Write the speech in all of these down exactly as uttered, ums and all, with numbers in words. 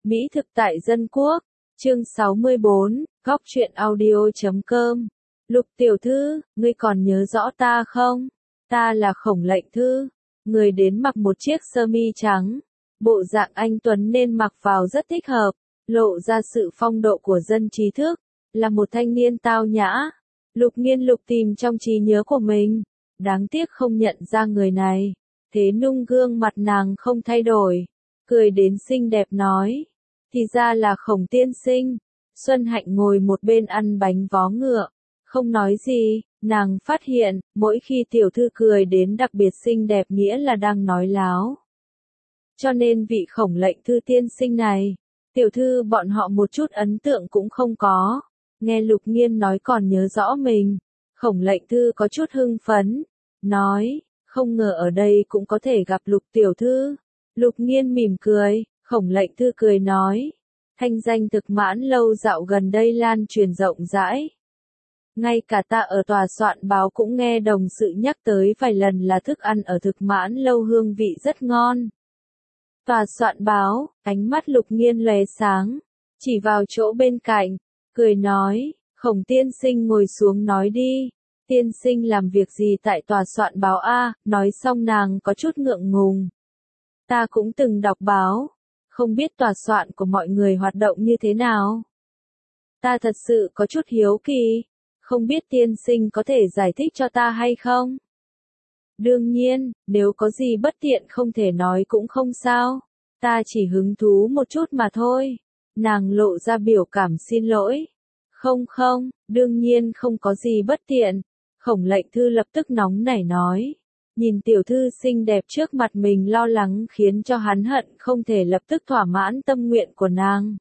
Mỹ thực tại dân quốc, chương sáu mươi bốn, góc truyện audio chấm com. Lục tiểu thư, ngươi còn nhớ rõ ta không? Ta là Khổng Lệnh Thư. Người đến mặc một chiếc sơ mi trắng. Bộ dạng anh tuấn nên mặc vào rất thích hợp, lộ ra sự phong độ của dân trí thức, là một thanh niên tao nhã. Lục Nghiên lục tìm trong trí nhớ của mình, đáng tiếc không nhận ra người này. Thế nung gương mặt nàng không thay đổi, cười đến xinh đẹp nói, thì ra là Khổng tiên sinh. Xuân Hạnh ngồi một bên ăn bánh vó ngựa, không nói gì. Nàng phát hiện, mỗi khi tiểu thư cười đến đặc biệt xinh đẹp nghĩa là đang nói láo. Cho nên vị Khổng Lệnh Thư tiên sinh này, tiểu thư bọn họ một chút ấn tượng cũng không có. Nghe Lục Nghiên nói còn nhớ rõ mình, Khổng Lệnh Thư có chút hưng phấn, nói, không ngờ ở đây cũng có thể gặp Lục tiểu thư. Lục Nghiên mỉm cười, Khổng Lệnh Thư cười nói, thanh danh Thực Mãn Lâu dạo gần đây lan truyền rộng rãi. Ngay cả ta ở tòa soạn báo cũng nghe đồng sự nhắc tới vài lần là thức ăn ở Thực Mãn Lâu hương vị rất ngon. Tòa soạn báo, ánh mắt Lục Nghiên lóe sáng, chỉ vào chỗ bên cạnh, cười nói, Khổng tiên sinh ngồi xuống nói đi. Tiên sinh làm việc gì tại tòa soạn báo a? Nói xong nàng có chút ngượng ngùng. Ta cũng từng đọc báo, không biết tòa soạn của mọi người hoạt động như thế nào. Ta thật sự có chút hiếu kỳ, không biết tiên sinh có thể giải thích cho ta hay không? Đương nhiên, nếu có gì bất tiện không thể nói cũng không sao, ta chỉ hứng thú một chút mà thôi. Nàng lộ ra biểu cảm xin lỗi. Không không, đương nhiên không có gì bất tiện. Khổng Lệnh Thư lập tức nóng nảy nói. Nhìn tiểu thư xinh đẹp trước mặt mình lo lắng khiến cho hắn hận không thể lập tức thỏa mãn tâm nguyện của nàng.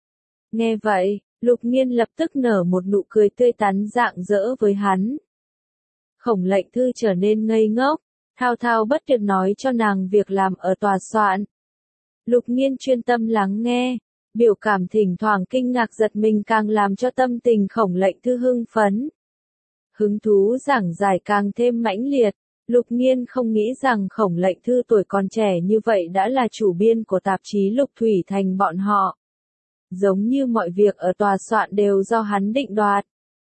Nghe vậy, Lục Nghiên lập tức nở một nụ cười tươi tắn rạng rỡ với hắn. Khổng Lệnh Thư trở nên ngây ngốc, thao thao bất tuyệt nói cho nàng việc làm ở tòa soạn. Lục Nghiên chuyên tâm lắng nghe, biểu cảm thỉnh thoảng kinh ngạc giật mình càng làm cho tâm tình Khổng Lệnh Thư hưng phấn. Hứng thú giảng giải càng thêm mãnh liệt. Lục Nghiên không nghĩ rằng Khổng Lệnh Thư tuổi còn trẻ như vậy đã là chủ biên của tạp chí Lục Thủy Thành bọn họ. Giống như mọi việc ở tòa soạn đều do hắn định đoạt.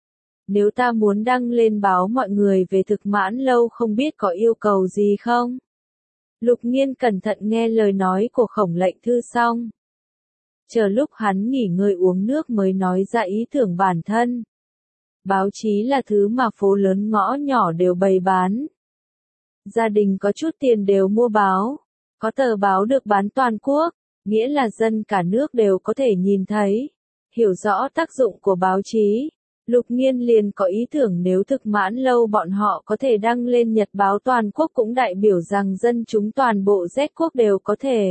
Nếu ta muốn đăng lên báo mọi người về Thực Mãn Lâu không biết có yêu cầu gì không? Lục Nghiên cẩn thận nghe lời nói của Khổng Lệnh Thư xong. Chờ lúc hắn nghỉ ngơi uống nước mới nói ra ý tưởng bản thân. Báo chí là thứ mà phố lớn ngõ nhỏ đều bày bán. Gia đình có chút tiền đều mua báo. Có tờ báo được bán toàn quốc, nghĩa là dân cả nước đều có thể nhìn thấy. Hiểu rõ tác dụng của báo chí, Lục Nghiên liền có ý tưởng nếu Thực Mãn Lâu bọn họ có thể đăng lên nhật báo toàn quốc cũng đại biểu rằng dân chúng toàn bộ Z quốc đều có thể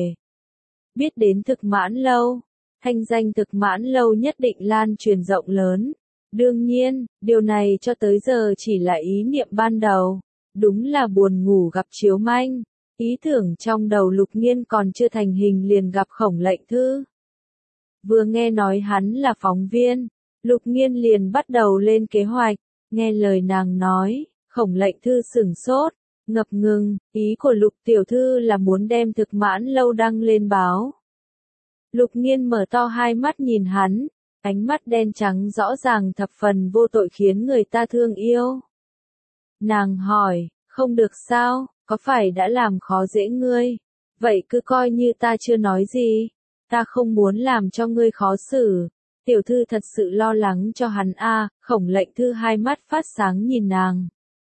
biết đến Thực Mãn Lâu. Thanh danh Thực Mãn Lâu nhất định lan truyền rộng lớn. Đương nhiên, điều này cho tới giờ chỉ là ý niệm ban đầu. Đúng là buồn ngủ gặp chiếu manh. Ý tưởng trong đầu Lục Nghiên còn chưa thành hình liền gặp Khổng Lệnh Thư. Vừa nghe nói hắn là phóng viên, Lục Nghiên liền bắt đầu lên kế hoạch. Nghe lời nàng nói, Khổng Lệnh Thư sửng sốt, ngập ngừng. Ý của Lục tiểu thư là muốn đem Thực Mãn Lâu đăng lên báo. Lục Nghiên mở to hai mắt nhìn hắn, ánh mắt đen trắng rõ ràng thập phần vô tội khiến người ta thương yêu. Nàng hỏi, không được sao, có phải đã làm khó dễ ngươi? Vậy cứ coi như ta chưa nói gì. Ta không muốn làm cho ngươi khó xử. Tiểu thư thật sự lo lắng cho hắn a. À, Khổng Lệnh Thư hai mắt phát sáng nhìn nàng.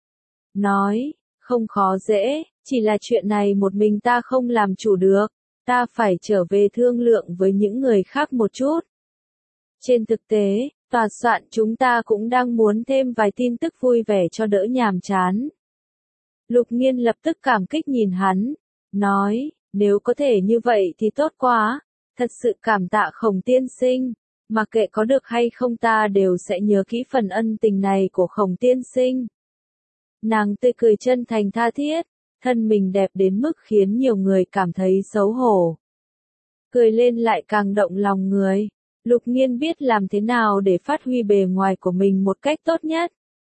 Nói, không khó dễ, chỉ là chuyện này một mình ta không làm chủ được. Ta phải trở về thương lượng với những người khác một chút. Trên thực tế, tòa soạn chúng ta cũng đang muốn thêm vài tin tức vui vẻ cho đỡ nhàm chán. Lục Nghiên lập tức cảm kích nhìn hắn, nói, nếu có thể như vậy thì tốt quá, thật sự cảm tạ Khổng tiên sinh, mặc kệ có được hay không ta đều sẽ nhớ kỹ phần ân tình này của Khổng tiên sinh. Nàng tươi cười chân thành tha thiết, thân mình đẹp đến mức khiến nhiều người cảm thấy xấu hổ. Cười lên lại càng động lòng người. Lục Nghiên biết làm thế nào để phát huy bề ngoài của mình một cách tốt nhất.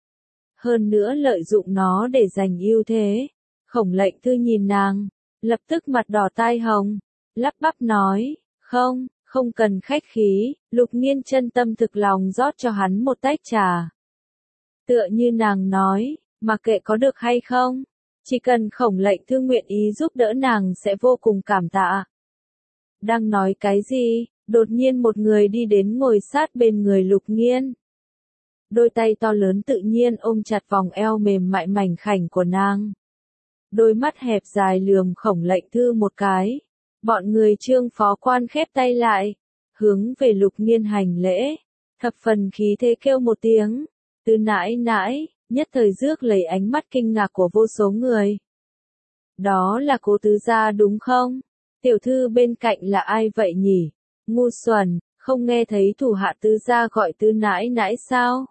Hơn nữa lợi dụng nó để giành ưu thế. Khổng Lệnh Thư nhìn nàng, lập tức mặt đỏ tai hồng, lắp bắp nói, không, Không cần khách khí, Lục Nghiên chân tâm thực lòng rót cho hắn một tách trà. Tựa như nàng nói, mặc kệ có được hay không, chỉ cần Khổng Lệnh Thư nguyện ý giúp đỡ nàng sẽ vô cùng cảm tạ. Đang nói cái gì, đột nhiên một người đi đến ngồi sát bên người Lục Nghiên. Đôi tay to lớn tự nhiên ôm chặt vòng eo mềm mại mảnh khảnh của nàng. Đôi mắt hẹp dài lườm Khổng Lệnh Thư một cái. Bọn người Trương phó quan khép tay lại, hướng về Lục Nghiên hành lễ, thập phần khí thế kêu một tiếng, Tứ nãi nãi, nhất thời rước lấy ánh mắt kinh ngạc của vô số người. Đó là Cố tứ gia đúng không? Tiểu thư bên cạnh là ai vậy nhỉ? Ngu xuẩn, không nghe thấy thủ hạ tứ gia gọi Tứ nãi nãi sao?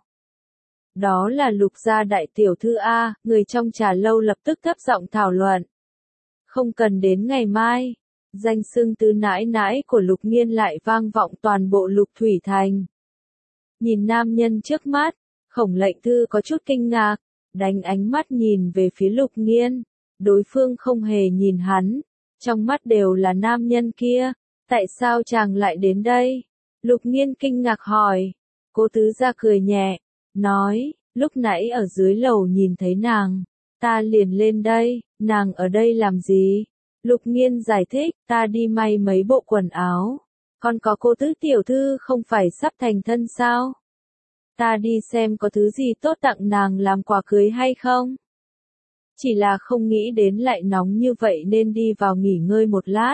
Đó là Lục gia đại tiểu thư A, người trong trà lâu lập tức thấp giọng thảo luận. Không cần đến ngày mai, danh xưng Tứ nãi nãi của Lục Nghiên lại vang vọng toàn bộ Lục Thủy Thành. Nhìn nam nhân trước mắt, Khổng Lệnh Thư có chút kinh ngạc, đánh ánh mắt nhìn về phía Lục Nghiên, đối phương không hề nhìn hắn, trong mắt đều là nam nhân kia, tại sao chàng lại đến đây? Lục Nghiên kinh ngạc hỏi, Cố tứ gia cười nhẹ, nói, lúc nãy ở dưới lầu nhìn thấy nàng, ta liền lên đây, nàng ở đây làm gì? Lục Nghiên giải thích, ta đi may mấy bộ quần áo, còn có Cố tứ tiểu thư không phải sắp thành thân sao? Ta đi xem có thứ gì tốt tặng nàng làm quà cưới hay không? Chỉ là không nghĩ đến lại nóng như vậy nên đi vào nghỉ ngơi một lát.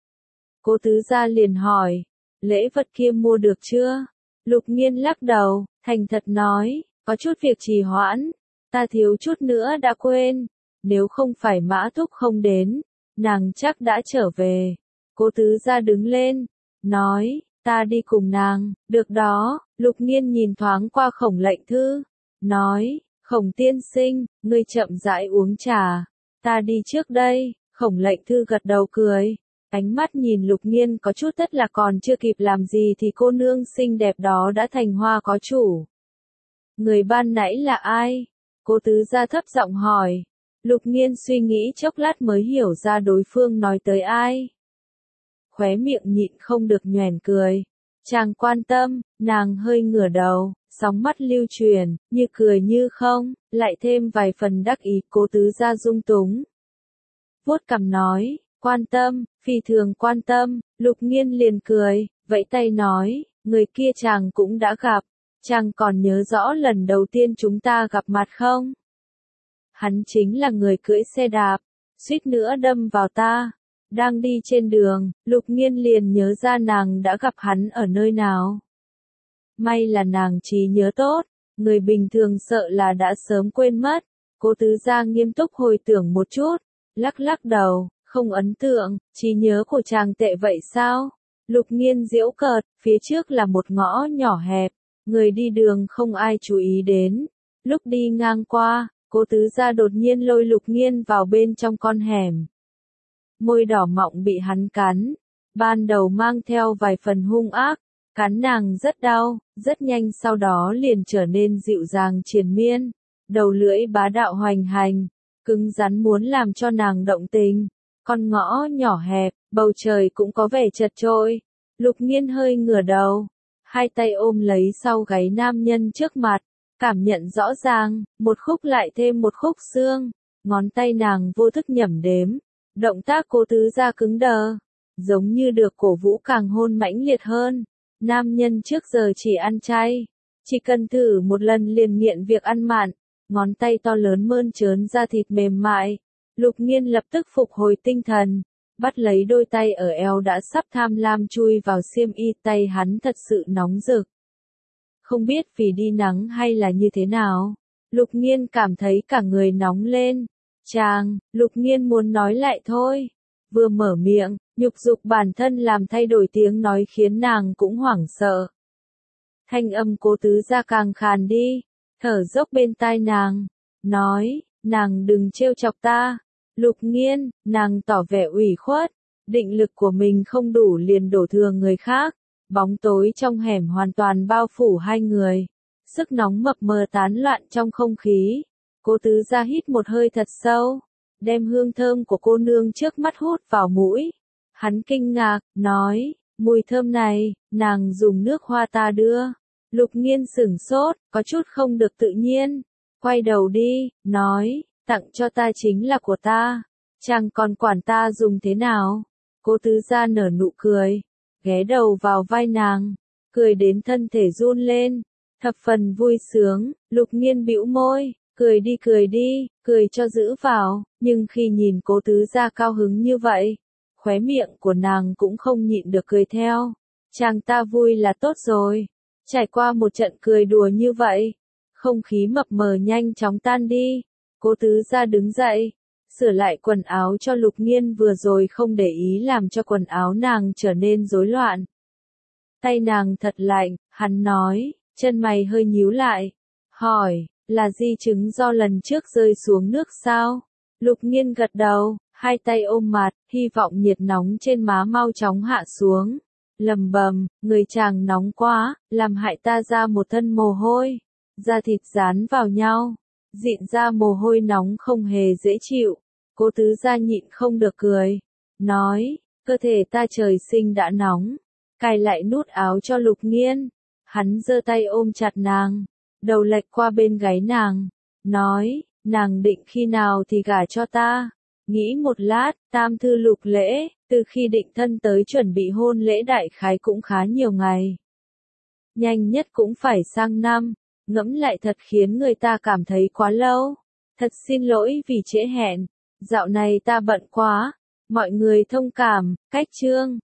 Cố tứ gia liền hỏi, lễ vật kia mua được chưa? Lục Nghiên lắc đầu, thành thật nói, có chút việc trì hoãn, ta thiếu chút nữa đã quên, nếu không phải Mã Thúc không đến, nàng chắc đã trở về. Cố tứ gia đứng lên, nói, ta đi cùng nàng, được đó. Lục Nghiên nhìn thoáng qua Khổng Lệnh Thư, nói, Khổng tiên sinh, ngươi chậm rãi uống trà, ta đi trước đây. Khổng Lệnh Thư gật đầu cười, ánh mắt nhìn Lục Nghiên có chút tất là còn chưa kịp làm gì thì cô nương xinh đẹp đó đã thành hoa có chủ. Người ban nãy là ai? Cố tứ gia thấp giọng hỏi. Lục Nghiên suy nghĩ chốc lát mới hiểu ra đối phương nói tới ai. Khóe miệng nhịn không được nhoẻn cười. Chàng quan tâm, nàng hơi ngửa đầu, sóng mắt lưu truyền, như cười như không, lại thêm vài phần đắc ý. Cố tứ gia dung túng. Vuốt cằm nói, quan tâm, phi thường quan tâm. Lục Nghiên liền cười, vẫy tay nói, người kia chàng cũng đã gặp, chàng còn nhớ rõ lần đầu tiên chúng ta gặp mặt không? Hắn chính là người cưỡi xe đạp, suýt nữa đâm vào ta. Đang đi trên đường, Lục Nghiên liền nhớ ra nàng đã gặp hắn ở nơi nào. May là nàng trí nhớ tốt, người bình thường sợ là đã sớm quên mất. Cố tứ gia nghiêm túc hồi tưởng một chút, lắc lắc đầu, không ấn tượng, trí nhớ của chàng tệ vậy sao? Lục Nghiên giễu cợt, phía trước là một ngõ nhỏ hẹp, người đi đường không ai chú ý đến. Lúc đi ngang qua, Cố tứ gia đột nhiên lôi Lục Nghiên vào bên trong con hẻm. Môi đỏ mọng bị hắn cắn, ban đầu mang theo vài phần hung ác, cắn nàng rất đau, rất nhanh sau đó liền trở nên dịu dàng triền miên, đầu lưỡi bá đạo hoành hành, cứng rắn muốn làm cho nàng động tình. Con ngõ nhỏ hẹp, bầu trời cũng có vẻ chật chội. Lục Nghiên hơi ngửa đầu, hai tay ôm lấy sau gáy nam nhân trước mặt, cảm nhận rõ ràng, một khúc lại thêm một khúc xương, ngón tay nàng vô thức nhẩm đếm. Động tác Cố tứ gia cứng đờ, giống như được cổ vũ càng hôn mãnh liệt hơn. Nam nhân trước giờ chỉ ăn chay, chỉ cần thử một lần liền nghiện việc ăn mặn, ngón tay to lớn mơn trớn ra thịt mềm mại. Lục Nghiên lập tức phục hồi tinh thần, bắt lấy đôi tay ở eo đã sắp tham lam chui vào xiêm y, tay hắn thật sự nóng rực. Không biết vì đi nắng hay là như thế nào, Lục Nghiên cảm thấy cả người nóng lên. Chàng, Lục Nghiên muốn nói lại thôi. Vừa mở miệng, nhục dục bản thân làm thay đổi tiếng nói khiến nàng cũng hoảng sợ. Thanh âm Cố tứ gia càng khàn đi, thở dốc bên tai nàng, nói, nàng đừng trêu chọc ta. Lục Nghiên, nàng tỏ vẻ ủy khuất, định lực của mình không đủ liền đổ thừa người khác. Bóng tối trong hẻm hoàn toàn bao phủ hai người, sức nóng mập mờ tán loạn trong không khí. Cố tứ gia hít một hơi thật sâu, đem hương thơm của cô nương trước mắt hút vào mũi. Hắn kinh ngạc, nói, Mùi thơm này, nàng dùng nước hoa ta đưa. Lục Nghiên sửng sốt, có chút không được tự nhiên. Quay đầu đi, nói, tặng cho ta chính là của ta. Chẳng còn quản ta dùng thế nào. Cố tứ gia nở nụ cười, ghé đầu vào vai nàng, cười đến thân thể run lên, thập phần vui sướng. Lục Nghiên bĩu môi, cười đi cười đi, cười cho giữ vào, nhưng khi nhìn cố tứ gia cao hứng như vậy, khóe miệng của nàng cũng không nhịn được cười theo. Chàng ta vui là tốt rồi. Trải qua một trận cười đùa như vậy, không khí mập mờ nhanh chóng tan đi. Cố tứ gia đứng dậy, sửa lại quần áo cho Lục Nghiên vừa rồi không để ý làm cho quần áo nàng trở nên rối loạn. Tay nàng thật lạnh, hắn nói, chân mày hơi nhíu lại, hỏi, là di chứng do lần trước rơi xuống nước sao? Lục Nghiên gật đầu, hai tay ôm mặt, hy vọng nhiệt nóng trên má mau chóng hạ xuống. Lầm bầm, người chàng nóng quá, làm hại ta ra một thân mồ hôi. Da thịt dán vào nhau, dịn ra mồ hôi nóng không hề dễ chịu. Cố tứ gia nhịn không được cười, nói, cơ thể ta trời sinh đã nóng. Cài lại nút áo cho Lục Nghiên, hắn giơ tay ôm chặt nàng, đầu lệch qua bên gáy nàng, nói, nàng định khi nào thì gả cho ta. Nghĩ một lát, tam thư lục lễ, từ khi định thân tới chuẩn bị hôn lễ đại khái cũng khá nhiều ngày. Nhanh nhất cũng phải sang năm, ngẫm lại thật khiến người ta cảm thấy quá lâu. Thật xin lỗi vì trễ hẹn, dạo này ta bận quá, mọi người thông cảm. Cách chương